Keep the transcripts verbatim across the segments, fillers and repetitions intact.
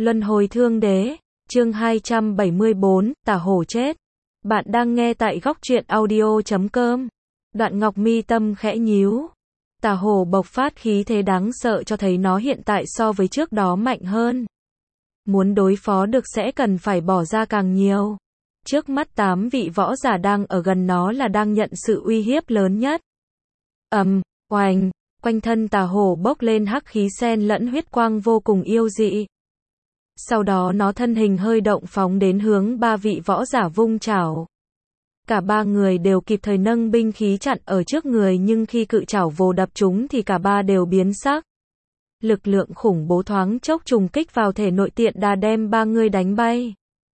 Luân hồi thương đế, chương hai trăm bảy mươi bốn, tà hổ chết. Bạn đang nghe tại góc truyện audio chấm com. Đoạn Ngọc mi tâm khẽ nhíu. Tà hổ bộc phát khí thế đáng sợ cho thấy nó hiện tại so với trước đó mạnh hơn. Muốn đối phó được sẽ cần phải bỏ ra càng nhiều. Trước mắt tám vị võ giả đang ở gần nó là đang nhận sự uy hiếp lớn nhất. Ầm, um, oành, quanh thân tà hổ bốc lên hắc khí xen lẫn huyết quang vô cùng yêu dị. Sau đó nó thân hình hơi động phóng đến hướng ba vị võ giả vung chảo. Cả ba người đều kịp thời nâng binh khí chặn ở trước người, nhưng khi cự chảo vồ đập chúng thì cả ba đều biến sắc. Lực lượng khủng bố thoáng chốc trùng kích vào thể nội, tiện đà đem ba người đánh bay.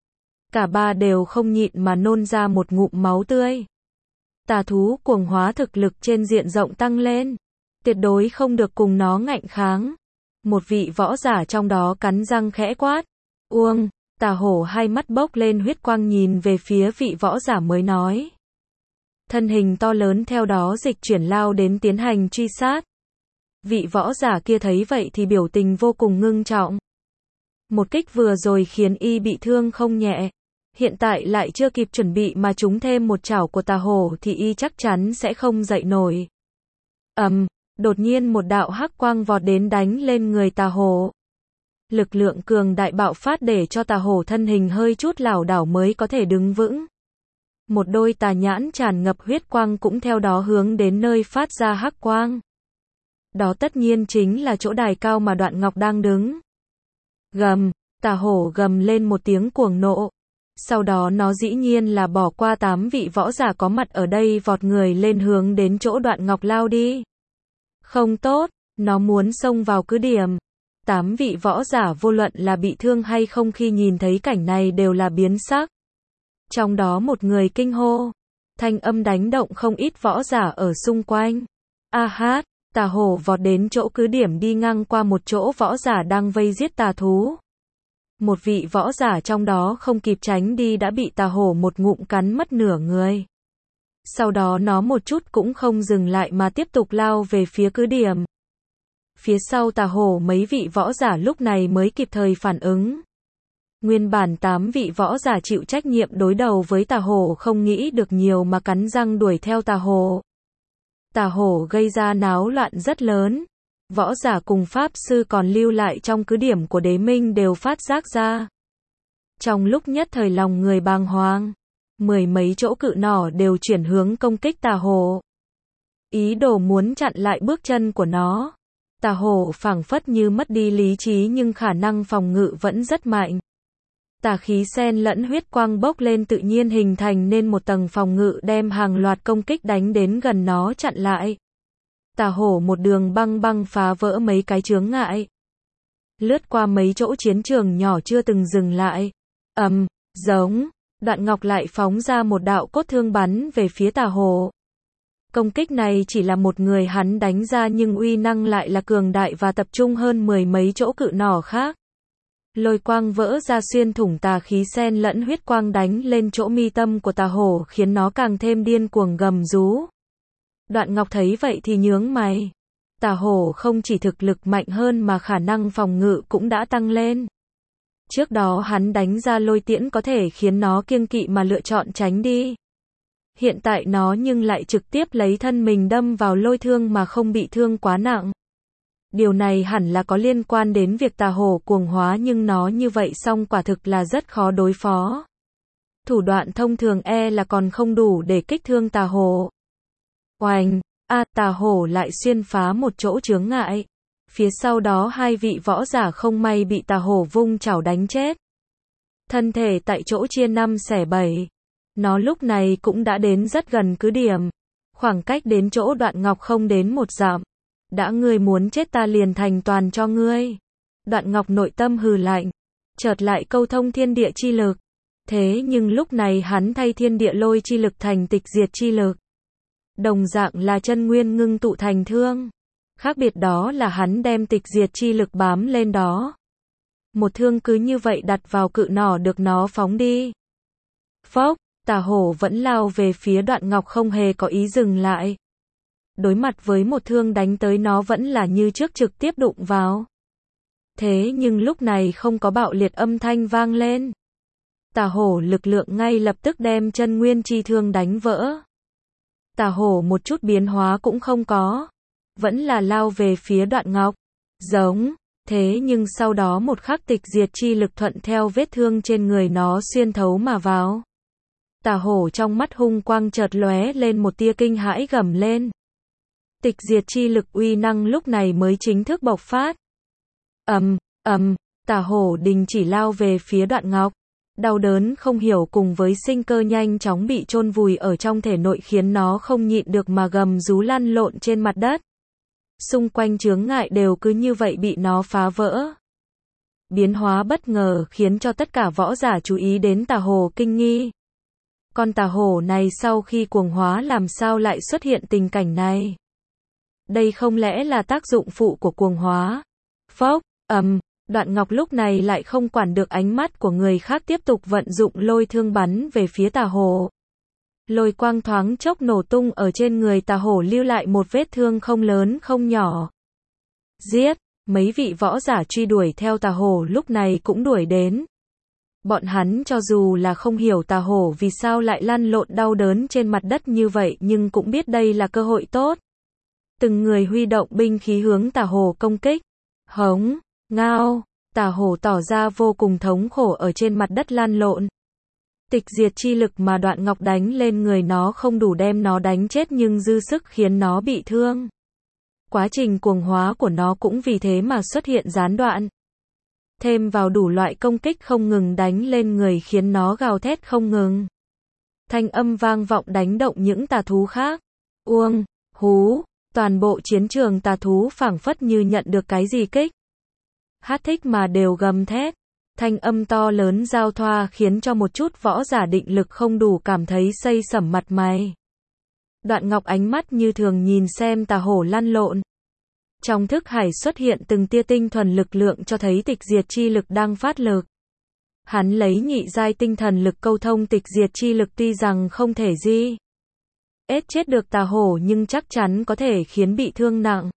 Cả ba đều không nhịn mà nôn ra một ngụm máu tươi. Tà thú cuồng hóa thực lực trên diện rộng tăng lên. Tuyệt đối không được cùng nó ngạnh kháng. Một vị võ giả trong đó cắn răng khẽ quát. Uông, tà hổ hai mắt bốc lên huyết quang nhìn về phía vị võ giả mới nói. Thân hình to lớn theo đó dịch chuyển lao đến tiến hành truy sát. Vị võ giả kia thấy vậy thì biểu tình vô cùng ngưng trọng. Một kích vừa rồi khiến y bị thương không nhẹ. Hiện tại lại chưa kịp chuẩn bị mà trúng thêm một chảo của tà hổ thì y chắc chắn sẽ không dậy nổi. Ầm, um, đột nhiên một đạo hắc quang vọt đến đánh lên người tà hổ. Lực lượng cường đại bạo phát để cho tà hổ thân hình hơi chút lảo đảo mới có thể đứng vững. Một đôi tà nhãn tràn ngập huyết quang cũng theo đó hướng đến nơi phát ra hắc quang. Đó tất nhiên chính là chỗ đài cao mà Đoạn Ngọc đang đứng. Gầm, tà hổ gầm lên một tiếng cuồng nộ. Sau đó nó dĩ nhiên là bỏ qua tám vị võ giả có mặt ở đây, vọt người lên hướng đến chỗ Đoạn Ngọc lao đi. Không tốt, nó muốn xông vào cứ điểm. Tám vị võ giả vô luận là bị thương hay không khi nhìn thấy cảnh này đều là biến sắc. Trong đó một người kinh hô. Thanh âm đánh động không ít võ giả ở xung quanh. A hát, tà hổ vọt đến chỗ cứ điểm đi ngang qua một chỗ võ giả đang vây giết tà thú. Một vị võ giả trong đó không kịp tránh đi đã bị tà hổ một ngụm cắn mất nửa người. Sau đó nó một chút cũng không dừng lại mà tiếp tục lao về phía cứ điểm. Phía sau tà hổ mấy vị võ giả lúc này mới kịp thời phản ứng. Nguyên bản tám vị võ giả chịu trách nhiệm đối đầu với tà hổ không nghĩ được nhiều mà cắn răng đuổi theo tà hổ. Tà hổ gây ra náo loạn rất lớn. Võ giả cùng pháp sư còn lưu lại trong cứ điểm của đế minh đều phát giác ra. Trong lúc nhất thời lòng người bàng hoàng, mười mấy chỗ cự nỏ đều chuyển hướng công kích tà hổ. Ý đồ muốn chặn lại bước chân của nó. Tà hổ phảng phất như mất đi lý trí nhưng khả năng phòng ngự vẫn rất mạnh. Tà khí xen lẫn huyết quang bốc lên tự nhiên hình thành nên một tầng phòng ngự đem hàng loạt công kích đánh đến gần nó chặn lại. Tà hổ một đường băng băng phá vỡ mấy cái chướng ngại. Lướt qua mấy chỗ chiến trường nhỏ chưa từng dừng lại. Ầm, um, giống, Đoạn Ngọc lại phóng ra một đạo cốt thương bắn về phía tà hổ. Công kích này chỉ là một người hắn đánh ra nhưng uy năng lại là cường đại và tập trung hơn mười mấy chỗ cự nỏ khác. Lôi quang vỡ ra xuyên thủng tà khí xen lẫn huyết quang đánh lên chỗ mi tâm của tà hổ khiến nó càng thêm điên cuồng gầm rú. Đoạn Ngọc thấy vậy thì nhướng mày. Tà hổ không chỉ thực lực mạnh hơn mà khả năng phòng ngự cũng đã tăng lên. Trước đó hắn đánh ra lôi tiễn có thể khiến nó kiêng kỵ mà lựa chọn tránh đi. Hiện tại nó nhưng lại trực tiếp lấy thân mình đâm vào lôi thương mà không bị thương quá nặng. Điều này hẳn là có liên quan đến việc tà hổ cuồng hóa, nhưng nó như vậy xong quả thực là rất khó đối phó. Thủ đoạn thông thường e là còn không đủ để kích thương tà hổ. Oành, a à, tà hổ lại xuyên phá một chỗ chướng ngại. Phía sau đó hai vị võ giả không may bị tà hổ vung chảo đánh chết. Thân thể tại chỗ chia năm xẻ bảy. Nó lúc này cũng đã đến rất gần cứ điểm. Khoảng cách đến chỗ Đoạn Ngọc không đến một dặm. Đã ngươi muốn chết ta liền thành toàn cho ngươi. Đoạn Ngọc nội tâm hừ lạnh. Chợt lại câu thông thiên địa chi lực. Thế nhưng lúc này hắn thay thiên địa lôi chi lực thành tịch diệt chi lực. Đồng dạng là chân nguyên ngưng tụ thành thương. Khác biệt đó là hắn đem tịch diệt chi lực bám lên đó. Một thương cứ như vậy đặt vào cự nỏ được nó phóng đi. Phốc, tà hổ vẫn lao về phía Đoạn Ngọc không hề có ý dừng lại. Đối mặt với một thương đánh tới nó vẫn là như trước trực tiếp đụng vào. Thế nhưng lúc này không có bạo liệt âm thanh vang lên. Tà hổ lực lượng ngay lập tức đem chân nguyên chi thương đánh vỡ. Tà hổ một chút biến hóa cũng không có. Vẫn là lao về phía Đoạn Ngọc. Giống. Thế nhưng sau đó một khắc tịch diệt chi lực thuận theo vết thương trên người nó xuyên thấu mà vào. Tà hổ trong mắt hung quang chợt lóe lên một tia kinh hãi gầm lên. Tịch diệt chi lực uy năng lúc này mới chính thức bộc phát. Ầm, ầm, tà hổ đình chỉ lao về phía Đoạn Ngọc. Đau đớn không hiểu cùng với sinh cơ nhanh chóng bị chôn vùi ở trong thể nội khiến nó không nhịn được mà gầm rú lăn lộn trên mặt đất. Xung quanh chướng ngại đều cứ như vậy bị nó phá vỡ. Biến hóa bất ngờ khiến cho tất cả võ giả chú ý đến tà hổ kinh nghi. Con tà hổ này sau khi cuồng hóa làm sao lại xuất hiện tình cảnh này? Đây không lẽ là tác dụng phụ của cuồng hóa? Phốc, ầm, Đoạn Ngọc lúc này lại không quản được ánh mắt của người khác tiếp tục vận dụng lôi thương bắn về phía tà hổ. Lôi quang thoáng chốc nổ tung ở trên người tà hổ lưu lại một vết thương không lớn không nhỏ. Giết, mấy vị võ giả truy đuổi theo tà hổ lúc này cũng đuổi đến. Bọn hắn cho dù là không hiểu tà hổ vì sao lại lăn lộn đau đớn trên mặt đất như vậy nhưng cũng biết đây là cơ hội tốt. Từng người huy động binh khí hướng tà hổ công kích. Hống, ngao, tà hổ tỏ ra vô cùng thống khổ ở trên mặt đất lăn lộn. Tịch diệt chi lực mà Đoạn Ngọc đánh lên người nó không đủ đem nó đánh chết nhưng dư sức khiến nó bị thương. Quá trình cuồng hóa của nó cũng vì thế mà xuất hiện gián đoạn. Thêm vào đủ loại công kích không ngừng đánh lên người khiến nó gào thét không ngừng. Thanh âm vang vọng đánh động những tà thú khác. Uông, hú, toàn bộ chiến trường tà thú phảng phất như nhận được cái gì kích. Hát thích mà đều gầm thét. Thanh âm to lớn giao thoa khiến cho một chút võ giả định lực không đủ cảm thấy xây sẩm mặt mày. Đoạn Ngọc ánh mắt như thường nhìn xem tà hổ lăn lộn. Trong thức hải xuất hiện từng tia tinh thuần lực lượng cho thấy tịch diệt chi lực đang phát lực. Hắn lấy nhị giai tinh thần lực câu thông tịch diệt chi lực tuy rằng không thể di ết chết được tà hổ nhưng chắc chắn có thể khiến bị thương nặng.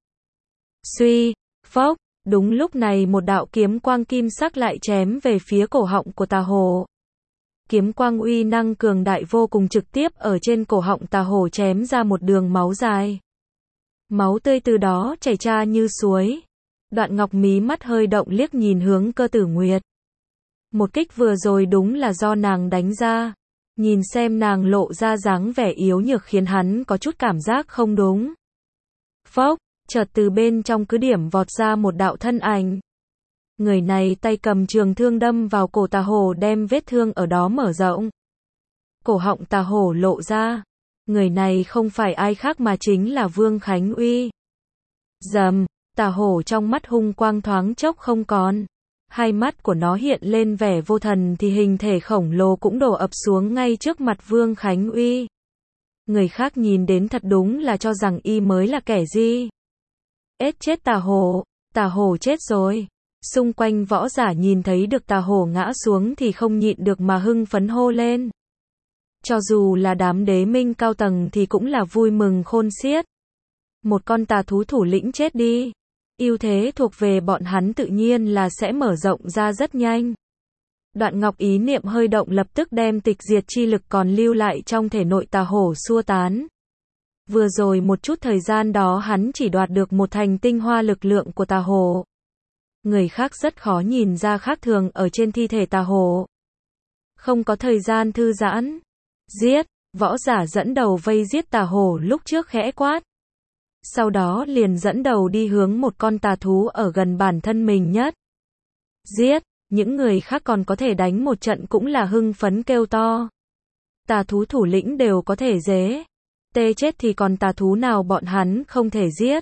Suy, phốc, đúng lúc này một đạo kiếm quang kim sắc lại chém về phía cổ họng của tà hổ. Kiếm quang uy năng cường đại vô cùng trực tiếp ở trên cổ họng tà hổ chém ra một đường máu dài. Máu tươi từ đó chảy ra như suối. Đoạn Ngọc mí mắt hơi động liếc nhìn hướng Cơ Tử Nguyệt. Một kích vừa rồi đúng là do nàng đánh ra. Nhìn xem nàng lộ ra dáng vẻ yếu nhược khiến hắn có chút cảm giác không đúng. Phốc, chợt từ bên trong cứ điểm vọt ra một đạo thân ảnh. Người này tay cầm trường thương đâm vào cổ tà hổ đem vết thương ở đó mở rộng. Cổ họng tà hổ lộ ra. Người này không phải ai khác mà chính là Vương Khánh Uy. Rầm, tà hổ trong mắt hung quang thoáng chốc không còn. Hai mắt của nó hiện lên vẻ vô thần thì hình thể khổng lồ cũng đổ ập xuống ngay trước mặt Vương Khánh Uy. Người khác nhìn đến thật đúng là cho rằng y mới là kẻ gì. Ết chết tà hổ, tà hổ chết rồi. Xung quanh võ giả nhìn thấy được tà hổ ngã xuống thì không nhịn được mà hưng phấn hô lên. Cho dù là đám đế minh cao tầng thì cũng là vui mừng khôn xiết. Một con tà thú thủ lĩnh chết đi. Ưu thế thuộc về bọn hắn tự nhiên là sẽ mở rộng ra rất nhanh. Đoạn Ngọc ý niệm hơi động lập tức đem tịch diệt chi lực còn lưu lại trong thể nội tà hổ xua tán. Vừa rồi một chút thời gian đó hắn chỉ đoạt được một thành tinh hoa lực lượng của tà hổ. Người khác rất khó nhìn ra khác thường ở trên thi thể tà hổ. Không có thời gian thư giãn. Giết, võ giả dẫn đầu vây giết tà hổ lúc trước khẽ quát. Sau đó liền dẫn đầu đi hướng một con tà thú ở gần bản thân mình nhất. Giết, những người khác còn có thể đánh một trận cũng là hưng phấn kêu to. Tà thú thủ lĩnh đều có thể dế. Tê chết thì còn tà thú nào bọn hắn không thể giết.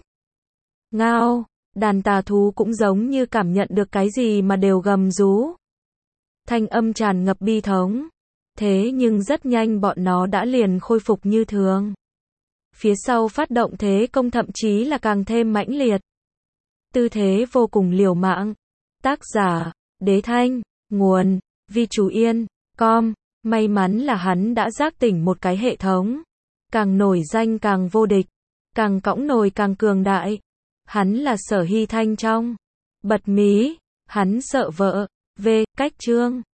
Ngao, đàn tà thú cũng giống như cảm nhận được cái gì mà đều gầm rú. Thanh âm tràn ngập bi thống. Thế nhưng rất nhanh bọn nó đã liền khôi phục như thường. Phía sau phát động thế công thậm chí là càng thêm mãnh liệt. Tư thế vô cùng liều mạng. Tác giả, Đế Thanh, nguồn, Vi Chú Yên, com. May mắn là hắn đã giác tỉnh một cái hệ thống. Càng nổi danh càng vô địch. Càng cõng nồi càng cường đại. Hắn là Sở Hy Thanh trong. Bật mí. Hắn sợ vợ. V. Cách chương